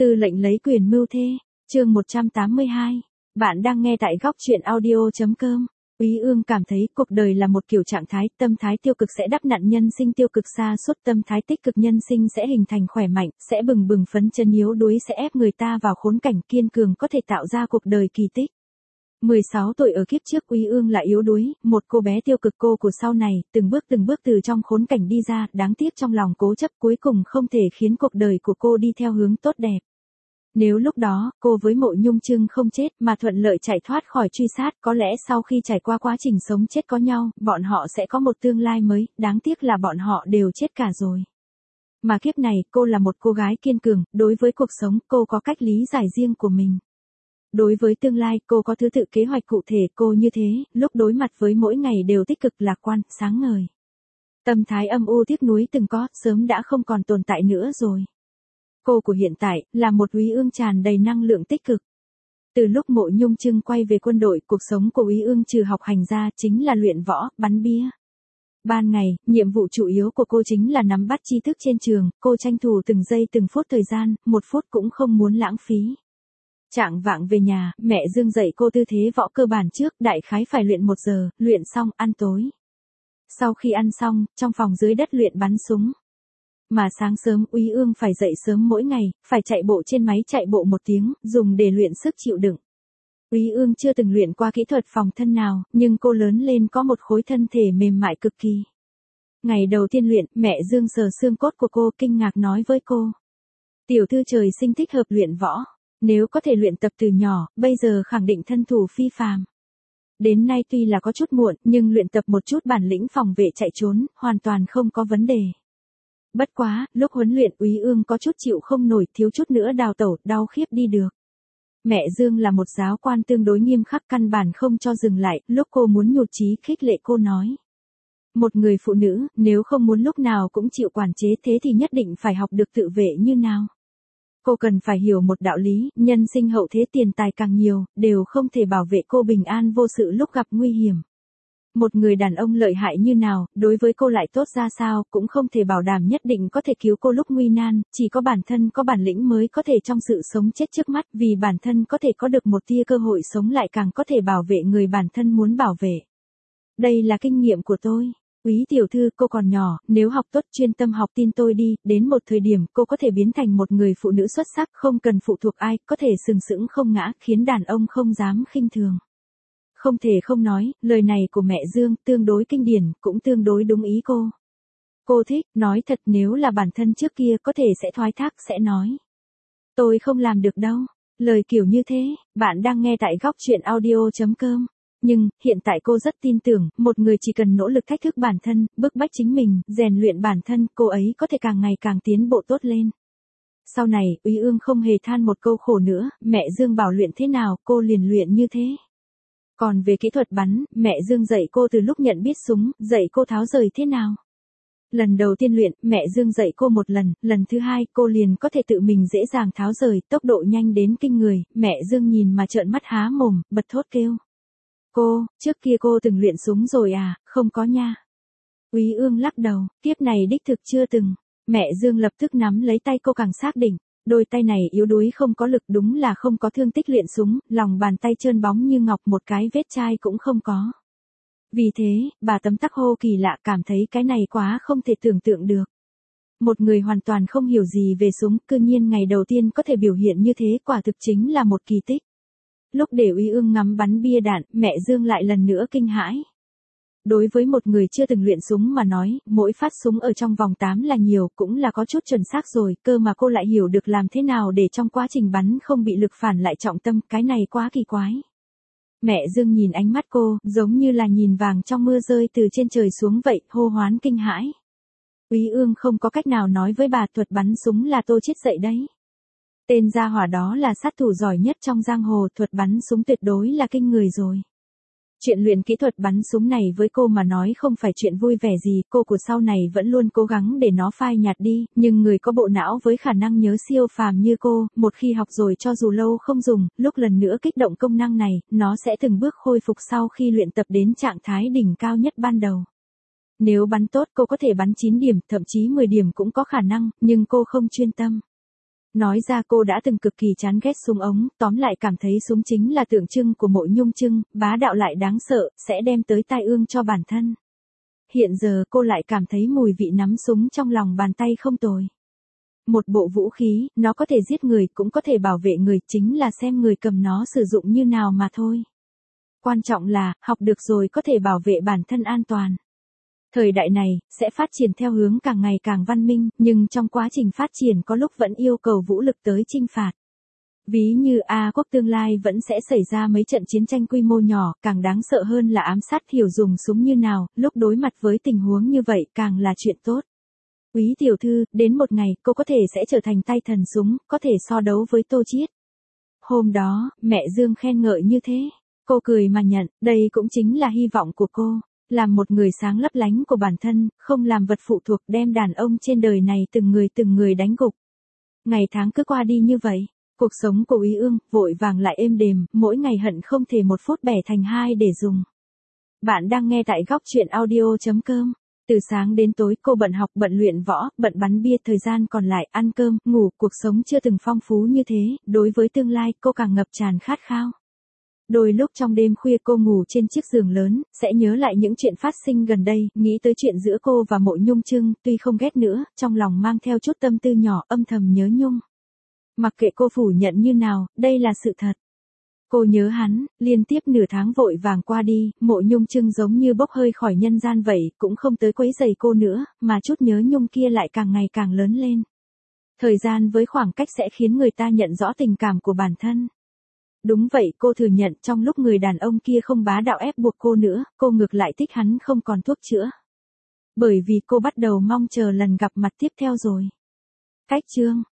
Tư lệnh lấy quyền mưu thê, chương 182. Bạn đang nghe tại góc truyện audio.com. Úy Ương cảm thấy cuộc đời là một kiểu trạng thái, tâm thái tiêu cực sẽ đắp nặn nhân sinh tiêu cực xa suốt, tâm thái tích cực nhân sinh sẽ hình thành khỏe mạnh, sẽ bừng bừng phấn chấn, yếu đuối sẽ ép người ta vào khốn cảnh, kiên cường có thể tạo ra cuộc đời kỳ tích. 16 tuổi ở kiếp trước Úy Ương lại yếu đuối, một cô bé tiêu cực, cô của sau này, từng bước từ trong khốn cảnh đi ra, đáng tiếc trong lòng cố chấp cuối cùng không thể khiến cuộc đời của cô đi theo hướng tốt đẹp. Nếu lúc đó, cô với Mộ Nhung Trưng không chết mà thuận lợi chạy thoát khỏi truy sát, có lẽ sau khi trải qua quá trình sống chết có nhau, bọn họ sẽ có một tương lai mới, đáng tiếc là bọn họ đều chết cả rồi. Mà kiếp này, cô là một cô gái kiên cường, đối với cuộc sống, cô có cách lý giải riêng của mình. Đối với tương lai, cô có thứ tự kế hoạch cụ thể, cô như thế, lúc đối mặt với mỗi ngày đều tích cực lạc quan, sáng ngời. Tâm thái âm u tiếc nuối từng có, sớm đã không còn tồn tại nữa rồi. Cô của hiện tại, là một Úy Ương tràn đầy năng lượng tích cực. Từ lúc Mộ Nhung Trưng quay về quân đội, cuộc sống của Úy Ương trừ học hành ra chính là luyện võ, bắn bia. Ban ngày, nhiệm vụ chủ yếu của cô chính là nắm bắt tri thức trên trường, cô tranh thủ từng giây từng phút thời gian, một phút cũng không muốn lãng phí. Chạng vạng về nhà, mẹ Dương dạy cô tư thế võ cơ bản trước, đại khái phải luyện 1 giờ, luyện xong, ăn tối. Sau khi ăn xong, trong phòng dưới đất luyện bắn súng. Mà sáng sớm Úy Ương phải dậy sớm mỗi ngày, phải chạy bộ trên máy chạy bộ 1 tiếng, dùng để luyện sức chịu đựng. Úy Ương chưa từng luyện qua kỹ thuật phòng thân nào, nhưng cô lớn lên có một khối thân thể mềm mại cực kỳ. Ngày đầu tiên luyện, mẹ Dương sờ xương cốt của cô, kinh ngạc nói với cô. Tiểu thư trời sinh thích hợp luyện võ. Nếu có thể luyện tập từ nhỏ, bây giờ khẳng định thân thủ phi phàm. Đến nay tuy là có chút muộn, nhưng luyện tập một chút bản lĩnh phòng vệ chạy trốn, hoàn toàn không có vấn đề. Bất quá, lúc huấn luyện Úy Ương có chút chịu không nổi, thiếu chút nữa đào tẩu, đau khiếp đi được. Mẹ Dương là một giáo quan tương đối nghiêm khắc, căn bản không cho dừng lại, lúc cô muốn nhụt chí khích lệ cô nói. Một người phụ nữ, nếu không muốn lúc nào cũng chịu quản chế thế thì nhất định phải học được tự vệ như nào. Cô cần phải hiểu một đạo lý, nhân sinh hậu thế tiền tài càng nhiều, đều không thể bảo vệ cô bình an vô sự lúc gặp nguy hiểm. Một người đàn ông lợi hại như nào, đối với cô lại tốt ra sao, cũng không thể bảo đảm nhất định có thể cứu cô lúc nguy nan, chỉ có bản thân có bản lĩnh mới có thể trong sự sống chết trước mắt, vì bản thân có thể có được một tia cơ hội sống lại càng có thể bảo vệ người bản thân muốn bảo vệ. Đây là kinh nghiệm của tôi. Úy tiểu thư, cô còn nhỏ, nếu học tốt chuyên tâm học tin tôi đi, đến một thời điểm cô có thể biến thành một người phụ nữ xuất sắc, không cần phụ thuộc ai, có thể sừng sững không ngã, khiến đàn ông không dám khinh thường. Không thể không nói, lời này của mẹ Dương tương đối kinh điển, cũng tương đối đúng ý cô. Cô thích, nói thật, nếu là bản thân trước kia có thể sẽ thoái thác, sẽ nói. Tôi không làm được đâu. Lời kiểu như thế, bạn đang nghe tại góc truyện audio.com. Nhưng, hiện tại cô rất tin tưởng, một người chỉ cần nỗ lực thách thức bản thân, bức bách chính mình, rèn luyện bản thân, cô ấy có thể càng ngày càng tiến bộ tốt lên. Sau này, Úy Ương không hề than một câu khổ nữa, mẹ Dương bảo luyện thế nào, cô liền luyện như thế. Còn về kỹ thuật bắn, mẹ Dương dạy cô từ lúc nhận biết súng, dạy cô tháo rời thế nào. Lần đầu tiên luyện, mẹ Dương dạy cô 1 lần, lần thứ 2 cô liền có thể tự mình dễ dàng tháo rời, tốc độ nhanh đến kinh người, mẹ Dương nhìn mà trợn mắt há mồm, bật thốt kêu. Cô, trước kia cô từng luyện súng rồi à, không có nha. Úy Ương lắc đầu, kiếp này đích thực chưa từng. Mẹ Dương lập tức nắm lấy tay cô càng xác định, đôi tay này yếu đuối không có lực, đúng là không có thương tích luyện súng, lòng bàn tay trơn bóng như ngọc, một cái vết chai cũng không có. Vì thế, bà tấm tắc hô kỳ lạ, cảm thấy cái này quá không thể tưởng tượng được. Một người hoàn toàn không hiểu gì về súng, cư nhiên ngày đầu tiên có thể biểu hiện như thế, quả thực chính là một kỳ tích. Lúc để Úy Ương ngắm bắn bia đạn, mẹ Dương lại lần nữa kinh hãi. Đối với một người chưa từng luyện súng mà nói, mỗi phát súng ở trong vòng 8 là nhiều, cũng là có chút chuẩn xác rồi, cơ mà cô lại hiểu được làm thế nào để trong quá trình bắn không bị lực phản lại trọng tâm, cái này quá kỳ quái. Mẹ Dương nhìn ánh mắt cô, giống như là nhìn vàng trong mưa rơi từ trên trời xuống vậy, hô hoán kinh hãi. Úy Ương không có cách nào nói với bà, thuật bắn súng là Tô Chiết dạy đấy. Tên gia hỏa đó là sát thủ giỏi nhất trong giang hồ, thuật bắn súng tuyệt đối là kinh người rồi. Chuyện luyện kỹ thuật bắn súng này với cô mà nói không phải chuyện vui vẻ gì, cô của sau này vẫn luôn cố gắng để nó phai nhạt đi, nhưng người có bộ não với khả năng nhớ siêu phàm như cô, một khi học rồi cho dù lâu không dùng, lúc lần nữa kích động công năng này, nó sẽ từng bước khôi phục sau khi luyện tập đến trạng thái đỉnh cao nhất ban đầu. Nếu bắn tốt cô có thể bắn 9 điểm, thậm chí 10 điểm cũng có khả năng, nhưng cô không chuyên tâm. Nói ra cô đã từng cực kỳ chán ghét súng ống, tóm lại cảm thấy súng chính là tượng trưng của Mộ Nhung Trưng, bá đạo lại đáng sợ, sẽ đem tới tai ương cho bản thân. Hiện giờ cô lại cảm thấy mùi vị nắm súng trong lòng bàn tay không tồi. Một bộ vũ khí, nó có thể giết người cũng có thể bảo vệ người, chính là xem người cầm nó sử dụng như nào mà thôi. Quan trọng là, học được rồi có thể bảo vệ bản thân an toàn. Thời đại này, sẽ phát triển theo hướng càng ngày càng văn minh, nhưng trong quá trình phát triển có lúc vẫn yêu cầu vũ lực tới chinh phạt. Ví như A quốc tương lai vẫn sẽ xảy ra mấy trận chiến tranh quy mô nhỏ, càng đáng sợ hơn là ám sát hiểu dùng súng như nào, lúc đối mặt với tình huống như vậy càng là chuyện tốt. Quý tiểu thư, đến một ngày cô có thể sẽ trở thành tay thần súng, có thể so đấu với Tô Chiết. Hôm đó, mẹ Dương khen ngợi như thế. Cô cười mà nhận, đây cũng chính là hy vọng của cô. Làm một người sáng lấp lánh của bản thân, không làm vật phụ thuộc đem đàn ông trên đời này từng người đánh gục. Ngày tháng cứ qua đi như vậy. Cuộc sống của Úy Ương, vội vàng lại êm đềm, mỗi ngày hận không thể một phút bẻ thành hai để dùng. Bạn đang nghe tại góc truyện audio.com. Từ sáng đến tối cô bận học, bận luyện võ, bận bắn bia, thời gian còn lại ăn cơm, ngủ, cuộc sống chưa từng phong phú như thế, đối với tương lai cô càng ngập tràn khát khao. Đôi lúc trong đêm khuya cô ngủ trên chiếc giường lớn, sẽ nhớ lại những chuyện phát sinh gần đây, nghĩ tới chuyện giữa cô và Mộ Nhung Trưng, tuy không ghét nữa, trong lòng mang theo chút tâm tư nhỏ, âm thầm nhớ nhung. Mặc kệ cô phủ nhận như nào, đây là sự thật. Cô nhớ hắn, liên tiếp nửa tháng vội vàng qua đi, Mộ Nhung Trưng giống như bốc hơi khỏi nhân gian vậy, cũng không tới quấy rầy cô nữa, mà chút nhớ nhung kia lại càng ngày càng lớn lên. Thời gian với khoảng cách sẽ khiến người ta nhận rõ tình cảm của bản thân. Đúng vậy, cô thừa nhận trong lúc người đàn ông kia không bá đạo ép buộc cô nữa, cô ngược lại thích hắn không còn thuốc chữa. Bởi vì cô bắt đầu mong chờ lần gặp mặt tiếp theo rồi. Cách chương